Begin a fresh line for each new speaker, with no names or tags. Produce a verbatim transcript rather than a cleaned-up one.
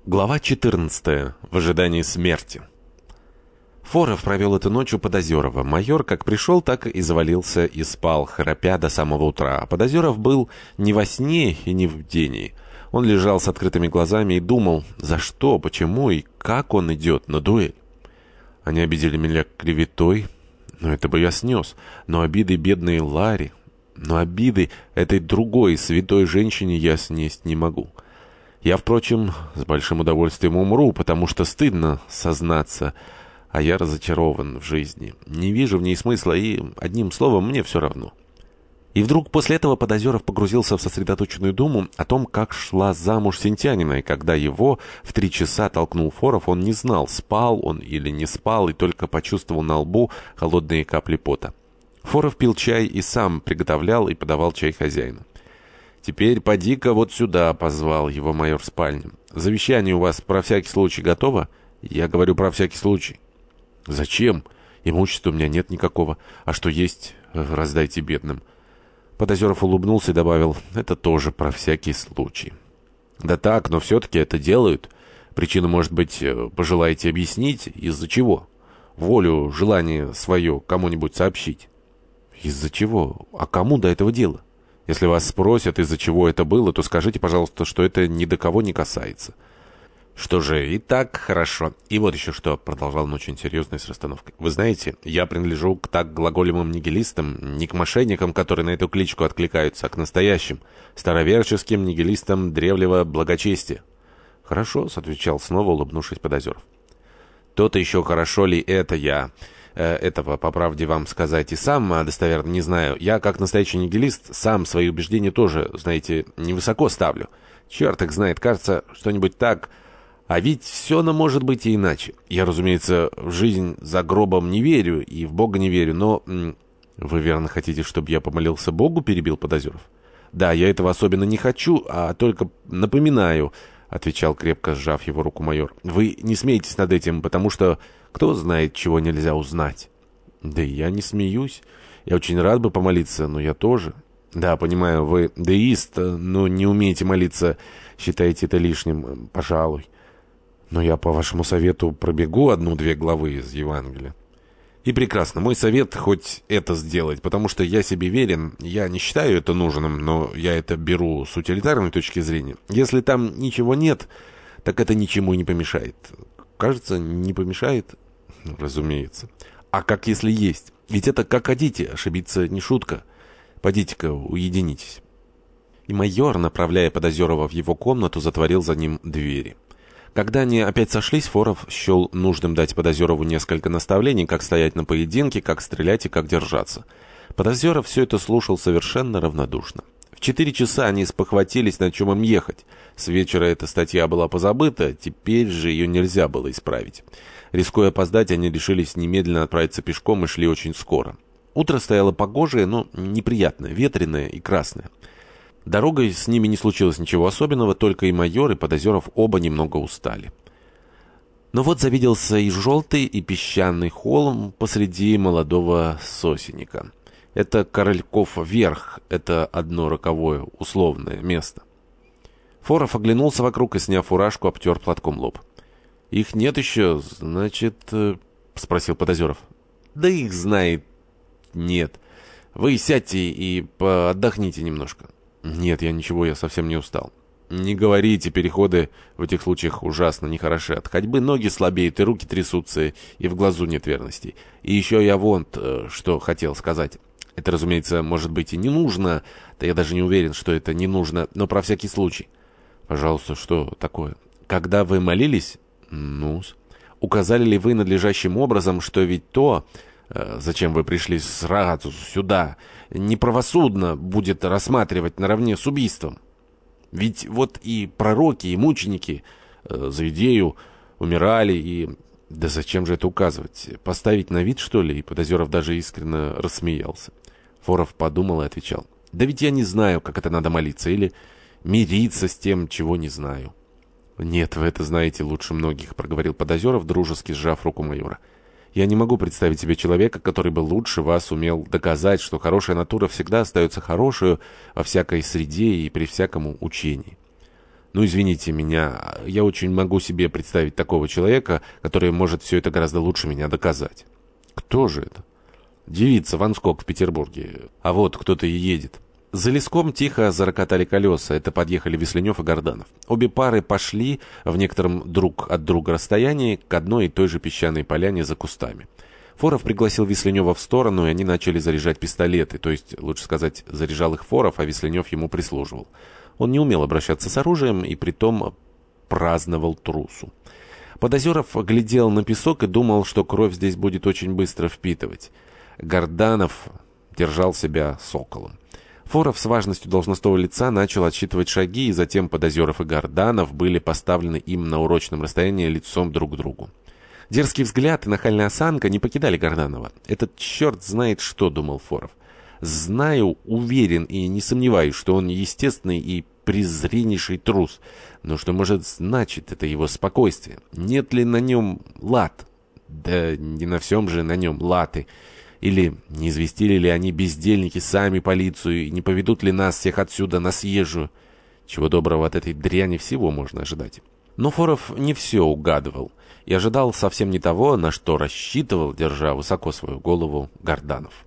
Глава четырнадцатая. В ожидании смерти. Форов провел эту ночь у Подозерова. Майор как пришел, так и завалился и спал, храпя до самого утра. А Подозеров был не во сне и не в бдении. Он лежал с открытыми глазами и думал, за что, почему и как он идет на дуэль. Они обидели меня клеветой, но это бы я снес. Но обиды бедной Ларе, но обиды этой другой святой женщине я снесть не могу. Я, впрочем, с большим удовольствием умру, потому что стыдно сознаться, а я разочарован в жизни. Не вижу в ней смысла, и, одним словом, мне все равно. И вдруг после этого Подозеров погрузился в сосредоточенную думу о том, как шла замуж Сентянина, и когда его в три часа толкнул Форов, он не знал, спал он или не спал, и только почувствовал на лбу холодные капли пота. Форов пил чай и сам приготовлял и подавал чай хозяину. «Теперь поди-ка вот сюда», — позвал его майор в спальню. «Завещание у вас про всякий случай готово?» «Я говорю про всякий случай». «Зачем? Имущества у меня нет никакого. А что есть, раздайте бедным». Подозеров улыбнулся и добавил, «Это тоже про всякий случай». «Да так, но все-таки это делают. Причину, может быть, пожелаете объяснить? Из-за чего? Волю, желание свое кому-нибудь сообщить». «Из-за чего? А кому до этого дела? Если вас спросят, из-за чего это было, то скажите, пожалуйста, что это ни до кого не касается». «Что же, и так хорошо. И вот еще что», — продолжал он очень серьезно с расстановкой. «Вы знаете, я принадлежу к так глаголемым нигилистам, не к мошенникам, которые на эту кличку откликаются, а к настоящим, староверческим нигилистам древнего благочестия». «Хорошо», — отвечал снова, улыбнувшись Подозеров. «То-то еще хорошо ли это я... Этого, по правде вам сказать, и сам достоверно не знаю. Я, как настоящий нигилист, сам свои убеждения тоже, знаете, невысоко ставлю. Черт их знает, кажется, что-нибудь так. А ведь все оно может быть и иначе. Я, разумеется, в жизнь за гробом не верю и в Бога не верю, но... Вы верно хотите, чтобы я помолился Богу?» — перебил Подозеров. «Да, я этого особенно не хочу, а только напоминаю», — отвечал, крепко сжав его руку майор. «Вы не смейтесь над этим, потому что кто знает, чего нельзя узнать». «Да и я не смеюсь. Я очень рад бы помолиться, но я тоже». «Да, понимаю, вы деист, но не умеете молиться, считаете это лишним, пожалуй. Но я, по вашему совету, пробегу одну-две главы из Евангелия». «И прекрасно. Мой совет хоть это сделать, потому что я себе верен. Я не считаю это нужным, но я это беру с утилитарной точки зрения. Если там ничего нет, так это ничему и не помешает». «Кажется, не помешает?» «Разумеется. А как если есть? Ведь это как хотите, ошибиться не шутка. Пойдите-ка, уединитесь». И майор, направляя Подозерова в его комнату, затворил за ним двери. Когда они опять сошлись, Форов счел нужным дать Подозерову несколько наставлений, как стоять на поединке, как стрелять и как держаться. Подозеров все это слушал совершенно равнодушно. В четыре часа они спохватились, на чем им ехать. С вечера эта статья была позабыта, теперь же ее нельзя было исправить. Рискуя опоздать, они решились немедленно отправиться пешком и шли очень скоро. Утро стояло погожее, но неприятное, ветреное и красное. Дорогой с ними не случилось ничего особенного, только и майор, и Подозеров оба немного устали. Но вот завиделся и желтый, и песчаный холм посреди молодого сосенника. Это Корольков верх, это одно роковое, условное место. Форов оглянулся вокруг и, сняв фуражку, обтер платком лоб. «Их нет еще, значит...» — спросил Подозеров. «Да их знает нет. Вы сядьте и отдохните немножко». «Нет, я ничего, я совсем не устал». «Не говорите, переходы в этих случаях ужасно нехороши. От ходьбы ноги слабеют, и руки трясутся, и в глазу нет верности. И еще я вон что хотел сказать. Это, разумеется, может быть и не нужно, да я даже не уверен, что это не нужно, но про всякий случай». «Пожалуйста, что такое?» «Когда вы молились, ну-с, указали ли вы надлежащим образом, что ведь то, э, зачем вы пришли сразу сюда, неправосудно будет рассматривать наравне с убийством? Ведь вот и пророки, и мученики э, за идею умирали, и... Да зачем же это указывать? Поставить на вид, что ли?» И Подозеров даже искренне рассмеялся. Форов подумал и отвечал. «Да ведь я не знаю, как это надо молиться, или мириться с тем, чего не знаю». «Нет, вы это знаете лучше многих», — проговорил Подозеров, дружески сжав руку майора. «Я не могу представить себе человека, который бы лучше вас умел доказать, что хорошая натура всегда остается хорошей во всякой среде и при всяком учении». Ну, извините меня, я очень могу себе представить такого человека, который может все это гораздо лучше меня доказать. Кто же это? Девица Ванскок в Петербурге. А вот кто-то и едет. За леском тихо зарокотали колеса. Это подъехали Весленев и Горданов. Обе пары пошли в некотором друг от друга расстоянии к одной и той же песчаной поляне за кустами. Форов пригласил Весленева в сторону, и они начали заряжать пистолеты. То есть, лучше сказать, заряжал их Форов, а Весленев ему прислуживал. Он не умел обращаться с оружием и притом праздновал трусу. Подозеров глядел на песок и думал, что кровь здесь будет очень быстро впитывать. Горданов держал себя соколом. Форов с важностью должностного лица начал отсчитывать шаги, и затем Подозеров и Горданов были поставлены им на урочном расстоянии лицом друг к другу. Дерзкий взгляд и нахальная осанка не покидали Горданова. «Этот черт знает что», — думал Форов. «Знаю, уверен и не сомневаюсь, что он естественный и презреннейший трус. Но что может значить это его спокойствие? Нет ли на нем лад? Да не на всем же на нем латы. Или не известили ли они, бездельники, сами полицию, и не поведут ли нас всех отсюда на съезжую? Чего доброго от этой дряни всего можно ожидать». Но Форов не все угадывал и ожидал совсем не того, на что рассчитывал, держа высоко свою голову, Горданов.